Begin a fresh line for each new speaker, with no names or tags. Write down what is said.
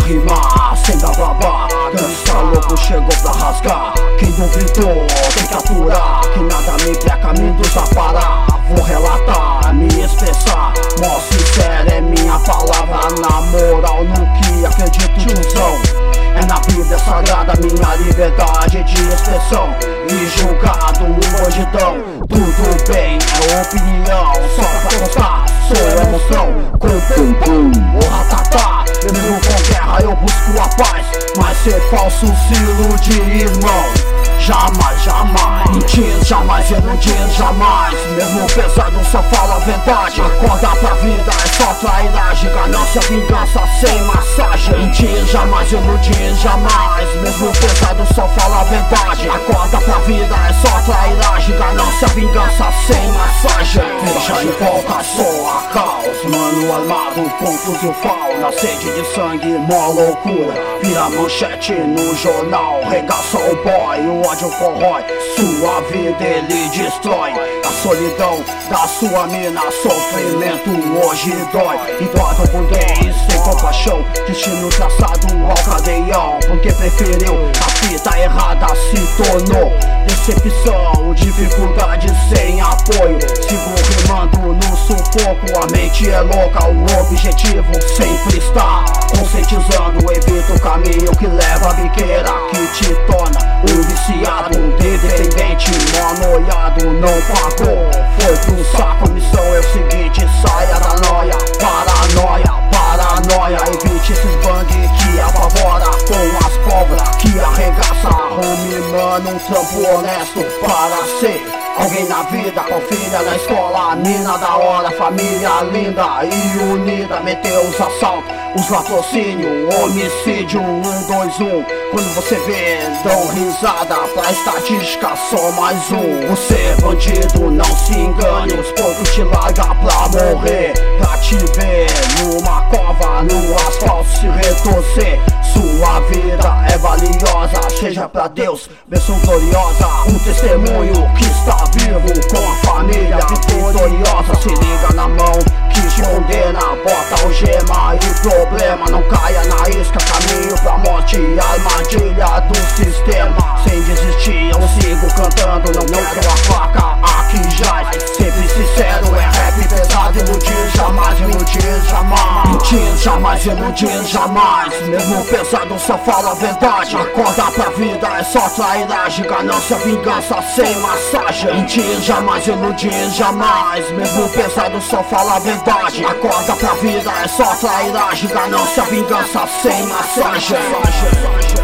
rimar sem dar babá. Gangsta louco chegou pra rasgar. Quem duvidou tem que aturar, que nada me pega caminho dos aparar. Vou relatar, me expressar, mó sincero é minha palavra. Na moral no que acredito, tiozão. É na Bíblia sagrada minha liberdade de expressão. E julgado o bandidão. Tudo bem, é opinião, só pra constar, sou emoção. Com pum pum, o ratatá. Mesmo com guerra eu busco a paz, mas ser falso se ilude, irmão. Jamais, jamais, mentir, jamais iludir, jamais. Mesmo pesado só fala a verdade. Acorda pra vida é só trairagem, ganância, vingança sem massagem. Mentir, jamais iludir, jamais. Mesmo pesado só fala a verdade. Acorda pra vida é só trairagem, ganância, vingança sem massagem. Veja em volta só a caos, mano armado com fuzil fal. Na sede de sangue, mó loucura. Vira manchete no jornal, regaça o boy, o ódio corrói sua vida, ele destrói. A solidão da sua mina, sofrimento hoje dói. Endoado por gays sem compaixão, destino traçado ao cadeião. Porque preferiu a fita errada, se tornou decepção, dificuldade sem apoio. Sigo rimando no sufoco, a mente é louca, o objetivo sempre está conscientizando. Evita o caminho que leva a biqueira, que te torna um viciado, dependente, monoiado, não pagou, foi pro saco. A missão é o seguinte, saia da noia, paranoia. Evite esses bang que apavora, com as cobras que arregaça. Arrume, mano, um trampo honesto para ser alguém na vida. Confira na escola, mina da hora, família linda e unida. Meteu os assaltos, os latrocínio, homicídio 121. Quando você vê, dão risada, pra estatística só mais um. Você é bandido, não se engane, os poucos te larga pra morrer. Pra te ver numa cova, no asfalto se retorcer. Sua vida é valiosa, seja pra Deus, bênção gloriosa. Um testemunho que está vivo com a família vitoriosa. Se liga na mão que te condena, bota algema e problema. Não caia na isca, caminho pra morte, armadilha do sistema. Sem desistir eu sigo cantando, não quero a faca, aqui jaz. Sempre sincero, é rap pesado, iludir jamais, mentir jamais, iludir jamais. Mesmo pesado só fala a verdade. Acorda pra vida é só trairagem, ganância, vingança sem massagem. Mentir jamais, iludir jamais. Mesmo pesado só fala a verdade. Acorda pra vida é só trairagem, ganância, vingança sem massagem.